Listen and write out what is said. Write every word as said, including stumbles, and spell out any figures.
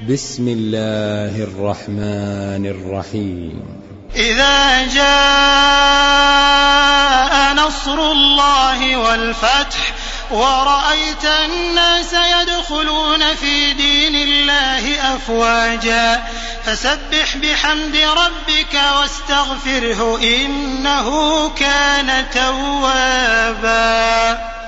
بسم الله الرحمن الرحيم. إذا جاء نصر الله والفتح ورأيت الناس يدخلون في دين الله أفواجا فسبح بحمد ربك واستغفره إنه كان توابا.